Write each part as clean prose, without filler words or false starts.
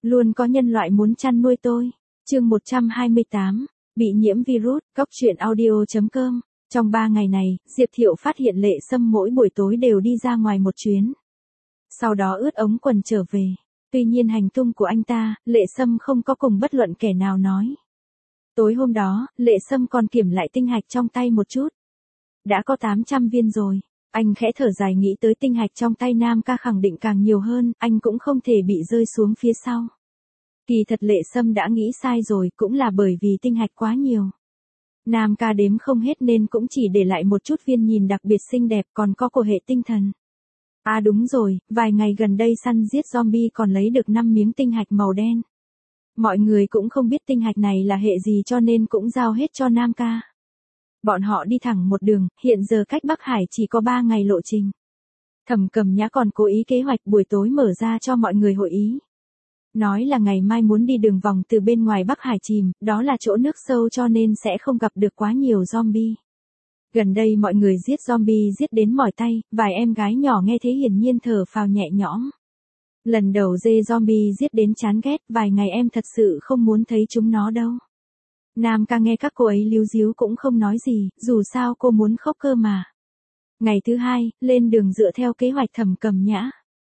Luôn có nhân loại muốn chăn nuôi tôi. Chương 128, bị nhiễm virus, góc truyện audio.com. Trong 3 ngày này, Diệp Thiệu phát hiện Lệ Sâm mỗi buổi tối đều đi ra ngoài một chuyến. Sau đó ướt ống quần trở về. Tuy nhiên hành tung của anh ta, Lệ Sâm không có cùng bất luận kẻ nào nói. Tối hôm đó, Lệ Sâm còn kiểm lại tinh hạch trong tay một chút. Đã có 800 viên rồi. Anh khẽ thở dài nghĩ tới tinh hạch trong tay Nam Ca khẳng định càng nhiều hơn, anh cũng không thể bị rơi xuống phía sau. Kỳ thật Lệ Sâm đã nghĩ sai rồi, cũng là bởi vì tinh hạch quá nhiều. Nam Ca đếm không hết nên cũng chỉ để lại một chút viên nhìn đặc biệt xinh đẹp, còn có của hệ tinh thần. À đúng rồi, vài ngày gần đây săn giết zombie còn lấy được 5 miếng tinh hạch màu đen. Mọi người cũng không biết tinh hạch này là hệ gì cho nên cũng giao hết cho Nam Ca. Bọn họ đi thẳng một đường, hiện giờ cách Bắc Hải chỉ có 3 ngày lộ trình. Thẩm Cầm Nhã còn cố ý kế hoạch buổi tối mở ra cho mọi người hội ý. Nói là ngày mai muốn đi đường vòng từ bên ngoài Bắc Hải chìm, đó là chỗ nước sâu cho nên sẽ không gặp được quá nhiều zombie. Gần đây mọi người giết zombie giết đến mỏi tay, vài em gái nhỏ nghe thế hiển nhiên thở phào nhẹ nhõm. Lần đầu dê zombie giết đến chán ghét, vài ngày em thật sự không muốn thấy chúng nó đâu. Nam Ca nghe các cô ấy líu díu cũng không nói gì, dù sao cô muốn khóc cơ mà. Ngày thứ 2, lên đường dựa theo kế hoạch Thẩm Cầm Nhã.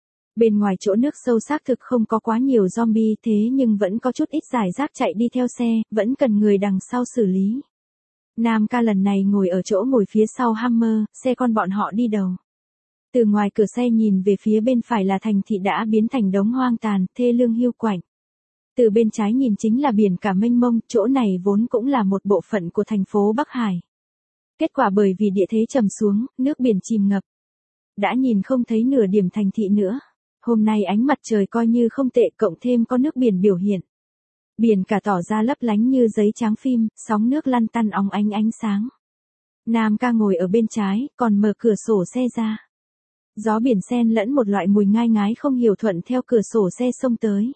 Bên ngoài chỗ nước sâu xác thực không có quá nhiều zombie thế nhưng vẫn có chút ít giải rác chạy đi theo xe, vẫn cần người đằng sau xử lý. Nam Ca lần này ngồi ở chỗ ngồi phía sau Hummer, xe con bọn họ đi đầu. Từ ngoài cửa xe nhìn về phía bên phải là thành thị đã biến thành đống hoang tàn, thê lương hiu quạnh. Từ bên trái nhìn chính là biển cả mênh mông, chỗ này vốn cũng là một bộ phận của thành phố Bắc Hải. Kết quả bởi vì địa thế trầm xuống, nước biển chìm ngập. Đã nhìn không thấy nửa điểm thành thị nữa. Hôm nay ánh mặt trời coi như không tệ cộng thêm có nước biển biểu hiện. Biển cả tỏ ra lấp lánh như giấy trắng phim, sóng nước lăn tăn óng ánh ánh sáng. Nam Ca ngồi ở bên trái, còn mở cửa sổ xe ra. Gió biển xen lẫn một loại mùi ngai ngái không hiểu thuận theo cửa sổ xe xông tới.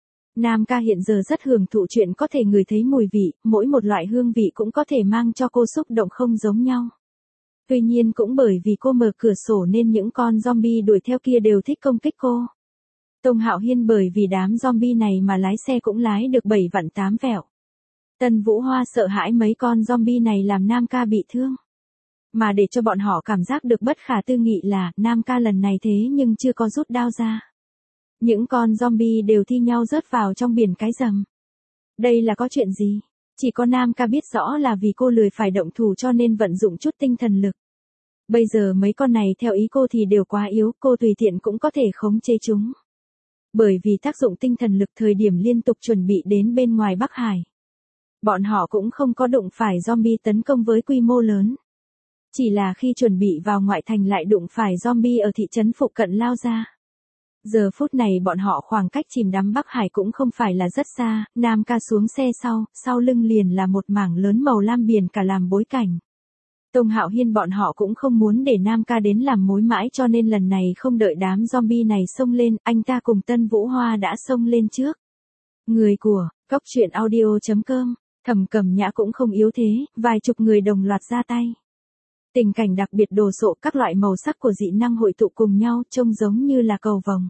Nam Ca hiện giờ rất hưởng thụ chuyện có thể ngửi thấy mùi vị, mỗi một loại hương vị cũng có thể mang cho cô xúc động không giống nhau. Tuy nhiên cũng bởi vì cô mở cửa sổ nên những con zombie đuổi theo kia đều thích công kích cô. Tông Hạo Hiên bởi vì đám zombie này mà lái xe cũng lái được 7 vạn 8 vẹo. Tân Vũ Hoa sợ hãi mấy con zombie này làm Nam Ca bị thương. Mà để cho bọn họ cảm giác được bất khả tư nghị là Nam Ca lần này thế nhưng chưa có rút đao ra. Những con zombie đều thi nhau rớt vào trong biển cái rầm. Đây là có chuyện gì? Chỉ có Nam Ca biết rõ là vì cô lười phải động thủ cho nên vận dụng chút tinh thần lực. Bây giờ mấy con này theo ý cô thì đều quá yếu, cô tùy tiện cũng có thể khống chế chúng. Bởi vì tác dụng tinh thần lực thời điểm liên tục chuẩn bị đến bên ngoài Bắc Hải. Bọn họ cũng không có đụng phải zombie tấn công với quy mô lớn. Chỉ là khi chuẩn bị vào ngoại thành lại đụng phải zombie ở thị trấn phụ cận lao ra. Giờ phút này bọn họ khoảng cách chìm đắm Bắc Hải cũng không phải là rất xa, Nam Ca xuống xe sau lưng liền là một mảng lớn màu lam biển cả làm bối cảnh. Tông Hạo Hiên bọn họ cũng không muốn để Nam Ca đến làm mối mãi cho nên lần này không đợi đám zombie này xông lên, anh ta cùng Tân Vũ Hoa đã xông lên trước. Người của, góc truyện audio.com, Thẩm Cầm Nhã cũng không yếu thế, vài chục người đồng loạt ra tay. Tình cảnh đặc biệt đồ sộ các loại màu sắc của dị năng hội tụ cùng nhau trông giống như là cầu vồng.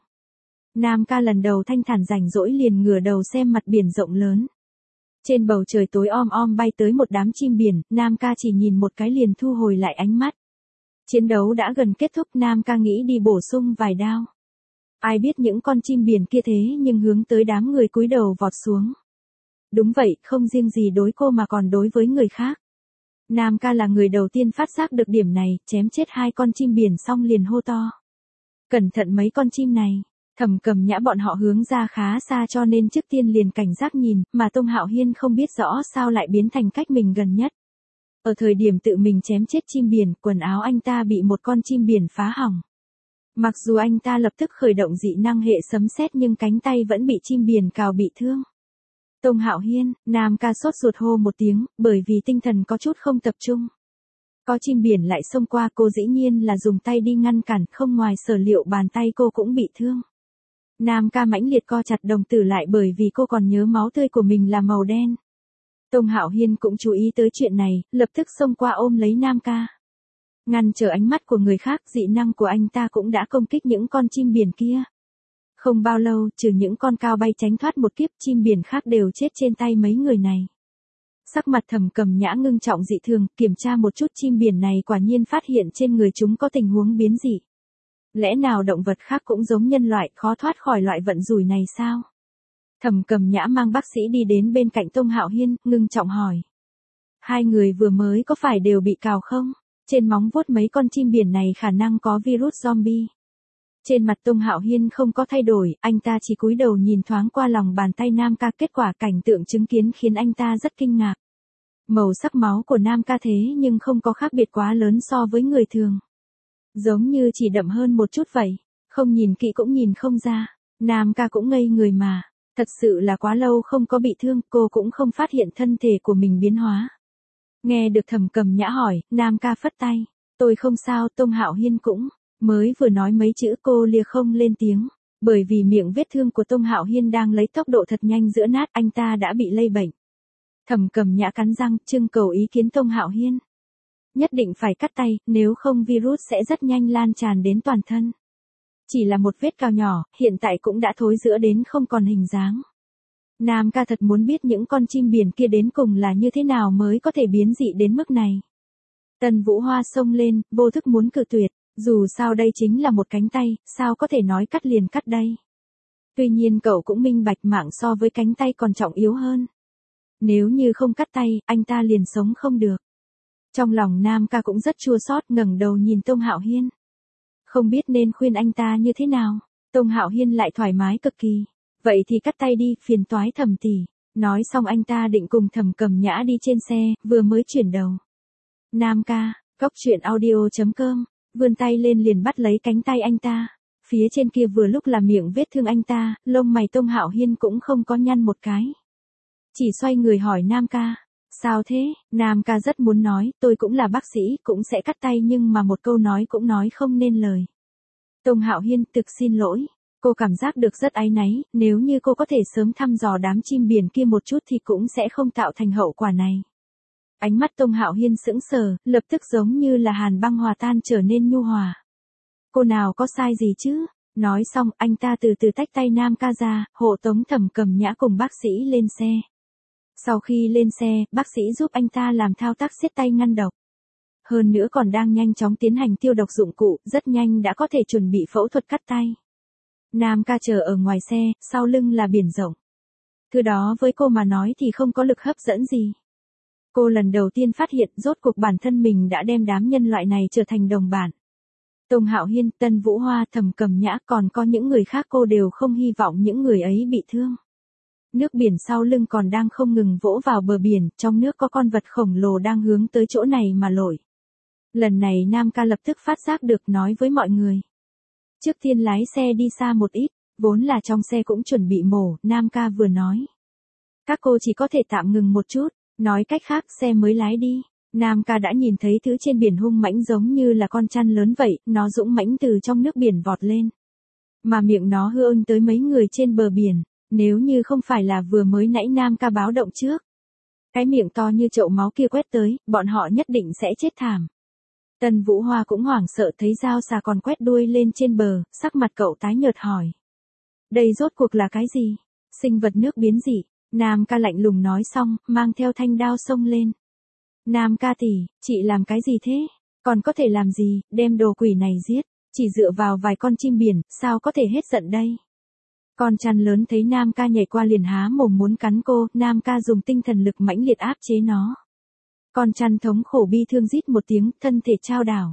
Nam Ca lần đầu thanh thản rảnh rỗi liền ngửa đầu xem mặt biển rộng lớn. Trên bầu trời tối om bay tới một đám chim biển, Nam Ca chỉ nhìn một cái liền thu hồi lại ánh mắt. Chiến đấu đã gần kết thúc, Nam Ca nghĩ đi bổ sung vài đao. Ai biết những con chim biển kia thế nhưng hướng tới đám người cúi đầu vọt xuống. Đúng vậy, không riêng gì đối cô mà còn đối với người khác. Nam Ca là người đầu tiên phát giác được điểm này, chém chết 2 con chim biển xong liền hô to. Cẩn thận mấy con chim này. Thẩm Cầm Nhã bọn họ hướng ra khá xa cho nên trước tiên liền cảnh giác nhìn, mà Tông Hạo Hiên không biết rõ sao lại biến thành cách mình gần nhất. Ở thời điểm tự mình chém chết chim biển, quần áo anh ta bị một con chim biển phá hỏng. Mặc dù anh ta lập tức khởi động dị năng hệ sấm sét nhưng cánh tay vẫn bị chim biển cào bị thương. Tông Hạo Hiên, Nam Ca sốt ruột hô một tiếng, bởi vì tinh thần có chút không tập trung. Có chim biển lại xông qua cô dĩ nhiên là dùng tay đi ngăn cản, không ngoài sở liệu bàn tay cô cũng bị thương. Nam Ca mãnh liệt co chặt đồng tử lại bởi vì cô còn nhớ máu tươi của mình là màu đen. Tông Hạo Hiên cũng chú ý tới chuyện này, lập tức xông qua ôm lấy Nam Ca. Ngăn trở ánh mắt của người khác, dị năng của anh ta cũng đã công kích những con chim biển kia. Không bao lâu, trừ những con cao bay tránh thoát một kiếp, chim biển khác đều chết trên tay mấy người này. Sắc mặt Thẩm Cầm Nhã ngưng trọng dị thường, kiểm tra một chút chim biển này quả nhiên phát hiện trên người chúng có tình huống biến dị. Lẽ nào động vật khác cũng giống nhân loại, khó thoát khỏi loại vận rủi này sao? Thẩm Cầm Nhã mang bác sĩ đi đến bên cạnh Tông Hạo Hiên, ngưng trọng hỏi. Hai người vừa mới có phải đều bị cào không? Trên móng vuốt mấy con chim biển này khả năng có virus zombie. Trên mặt Tông Hạo Hiên không có thay đổi, anh ta chỉ cúi đầu nhìn thoáng qua lòng bàn tay Nam Ca, kết quả cảnh tượng chứng kiến khiến anh ta rất kinh ngạc. Màu sắc máu của Nam Ca thế nhưng không có khác biệt quá lớn so với người thường. Giống như chỉ đậm hơn một chút vậy, không nhìn kỹ cũng nhìn không ra. Nam Ca cũng ngây người mà, thật sự là quá lâu không có bị thương, cô cũng không phát hiện thân thể của mình biến hóa. Nghe được Thẩm Cầm Nhã hỏi, Nam Ca phất tay. Tôi không sao, Tông Hạo Hiên cũng. Mới vừa nói mấy chữ cô lia không lên tiếng. Bởi vì miệng vết thương của Tông Hạo Hiên đang lấy tốc độ thật nhanh giữa nát, anh ta đã bị lây bệnh. Thẩm Cầm Nhã cắn răng, trưng cầu ý kiến Tông Hạo Hiên. Nhất định phải cắt tay, nếu không virus sẽ rất nhanh lan tràn đến toàn thân. Chỉ là một vết cào nhỏ, hiện tại cũng đã thối rữa đến không còn hình dáng. Nam Ca thật muốn biết những con chim biển kia đến cùng là như thế nào mới có thể biến dị đến mức này. Tần Vũ Hoa xông lên, vô thức muốn cự tuyệt, dù sao đây chính là một cánh tay, sao có thể nói cắt liền cắt đây. Tuy nhiên cậu cũng minh bạch mạng so với cánh tay còn trọng yếu hơn. Nếu như không cắt tay, anh ta liền sống không được. Trong lòng Nam Ca cũng rất chua xót, ngẩng đầu nhìn Tông Hạo Hiên. Không biết nên khuyên anh ta như thế nào. Tông Hạo Hiên lại thoải mái cực kỳ. Vậy thì cắt tay đi, phiền toái Thẩm tỷ. Nói xong anh ta định cùng Thẩm Cầm Nhã đi trên xe, vừa mới chuyển đầu. Nam Ca, Goctruyện.audio.com, vươn tay lên liền bắt lấy cánh tay anh ta. Phía trên kia vừa lúc là miệng vết thương anh ta, lông mày Tông Hạo Hiên cũng không có nhăn một cái. Chỉ xoay người hỏi Nam Ca. Sao thế? Nam Ca rất muốn nói, tôi cũng là bác sĩ, cũng sẽ cắt tay nhưng mà một câu nói cũng nói không nên lời. Tông Hạo Hiên, thực xin lỗi. Cô cảm giác được rất áy náy, nếu như cô có thể sớm thăm dò đám chim biển kia một chút thì cũng sẽ không tạo thành hậu quả này. Ánh mắt Tông Hạo Hiên sững sờ, lập tức giống như là hàn băng hòa tan trở nên nhu hòa. Cô nào có sai gì chứ? Nói xong, anh ta từ từ tách tay Nam Ca ra, hộ tống Thẩm Cầm Nhã cùng bác sĩ lên xe. Sau khi lên xe, bác sĩ giúp anh ta làm thao tác siết tay ngăn độc. Hơn nữa còn đang nhanh chóng tiến hành tiêu độc dụng cụ, rất nhanh đã có thể chuẩn bị phẫu thuật cắt tay. Nam Ca chờ ở ngoài xe, sau lưng là biển rộng. Thứ đó với cô mà nói thì không có lực hấp dẫn gì. Cô lần đầu tiên phát hiện rốt cuộc bản thân mình đã đem đám nhân loại này trở thành đồng bạn. Tông Hạo Hiên, Tân Vũ Hoa, Thẩm Cầm Nhã còn có những người khác cô đều không hy vọng những người ấy bị thương. Nước biển sau lưng còn đang không ngừng vỗ vào bờ biển, trong nước có con vật khổng lồ đang hướng tới chỗ này mà lội. Lần này Nam Ca lập tức phát giác được nói với mọi người. Trước tiên lái xe đi xa một ít, vốn là trong xe cũng chuẩn bị mổ, Nam Ca vừa nói. Các cô chỉ có thể tạm ngừng một chút, nói cách khác xe mới lái đi. Nam Ca đã nhìn thấy thứ trên biển hung mãnh giống như là con chăn lớn vậy, nó dũng mãnh từ trong nước biển vọt lên. Mà miệng nó hư ơn tới mấy người trên bờ biển, nếu như không phải là vừa mới nãy Nam Ca báo động trước. Cái miệng to như chậu máu kia quét tới, bọn họ nhất định sẽ chết thảm. Tần Vũ Hoa cũng hoảng sợ thấy dao xà còn quét đuôi lên trên bờ, sắc mặt cậu tái nhợt hỏi. Đây rốt cuộc là cái gì? Sinh vật nước biến dị. Nam Ca lạnh lùng nói xong, mang theo thanh đao xông lên. Nam Ca tỷ, chị làm cái gì thế? Còn có thể làm gì, đem đồ quỷ này giết, chỉ dựa vào vài con chim biển, sao có thể hết giận đây? Con chăn lớn thấy Nam Ca nhảy qua liền há mồm muốn cắn cô, Nam Ca dùng tinh thần lực mãnh liệt áp chế nó. Con chăn thống khổ bi thương rít một tiếng, thân thể chao đảo.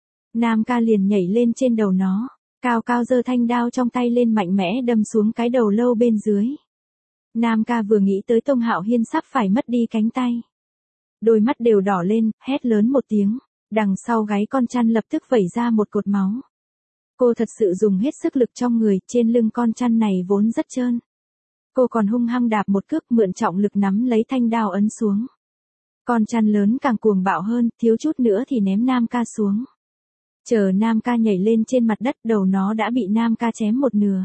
Nam Ca liền nhảy lên trên đầu nó, cao cao giơ thanh đao trong tay lên mạnh mẽ đâm xuống cái đầu lâu bên dưới. Nam Ca vừa nghĩ tới Tông Hạo Hiên sắp phải mất đi cánh tay. Đôi mắt đều đỏ lên, hét lớn một tiếng, đằng sau gáy con chăn lập tức vẩy ra một cột máu. Cô thật sự dùng hết sức lực trong người, trên lưng con chăn này vốn rất trơn. Cô còn hung hăng đạp một cước mượn trọng lực nắm lấy thanh đao ấn xuống. Con chăn lớn càng cuồng bạo hơn, thiếu chút nữa thì ném Nam Ca xuống. Chờ Nam Ca nhảy lên trên mặt đất, đầu nó đã bị Nam Ca chém một nửa.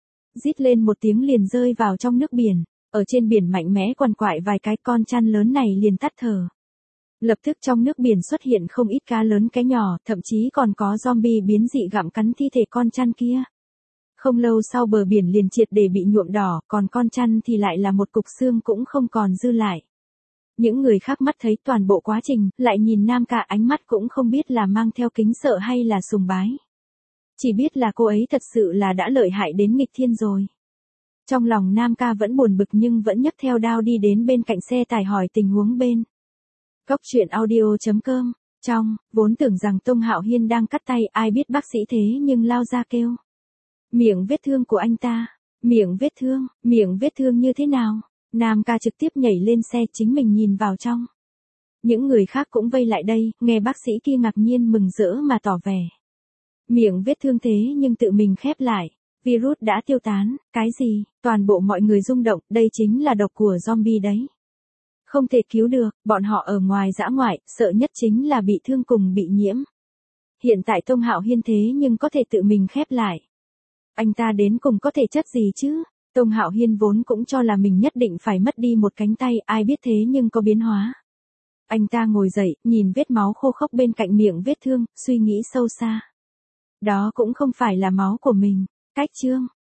Rít lên một tiếng liền rơi vào trong nước biển, ở trên biển mạnh mẽ quằn quại vài cái, con chăn lớn này liền tắt thở. Lập tức trong nước biển xuất hiện không ít cá lớn cái nhỏ, thậm chí còn có zombie biến dị gặm cắn thi thể con chăn kia. Không lâu sau bờ biển liền triệt để bị nhuộm đỏ, còn con chăn thì lại là một cục xương cũng không còn dư lại. Những người khác mắt thấy toàn bộ quá trình, lại nhìn Nam Ca ánh mắt cũng không biết là mang theo kính sợ hay là sùng bái. Chỉ biết là cô ấy thật sự là đã lợi hại đến nghịch thiên rồi. Trong lòng Nam Ca vẫn buồn bực nhưng vẫn nhấc theo đao đi đến bên cạnh xe tải hỏi tình huống bên. Góc truyện audio.com. Vốn tưởng rằng Tông Hạo Hiên đang cắt tay, ai biết bác sĩ thế nhưng lao ra kêu. Miệng vết thương của anh ta. Miệng vết thương như thế nào? Nam Ca trực tiếp nhảy lên xe chính mình nhìn vào trong. Những người khác cũng vây lại đây, nghe bác sĩ kia ngạc nhiên mừng rỡ mà tỏ vẻ. Miệng vết thương thế nhưng tự mình khép lại. Virus đã tiêu tán, cái gì? Toàn bộ mọi người rung động, đây chính là độc của zombie đấy. Không thể cứu được, bọn họ ở ngoài dã ngoại, sợ nhất chính là bị thương cùng bị nhiễm. Hiện tại Tông Hạo Hiên thế nhưng có thể tự mình khép lại. Anh ta đến cùng có thể chất gì chứ? Tông Hạo Hiên vốn cũng cho là mình nhất định phải mất đi một cánh tay, ai biết thế nhưng có biến hóa. Anh ta ngồi dậy, nhìn vết máu khô khốc bên cạnh miệng vết thương, suy nghĩ sâu xa. Đó cũng không phải là máu của mình. Cách chương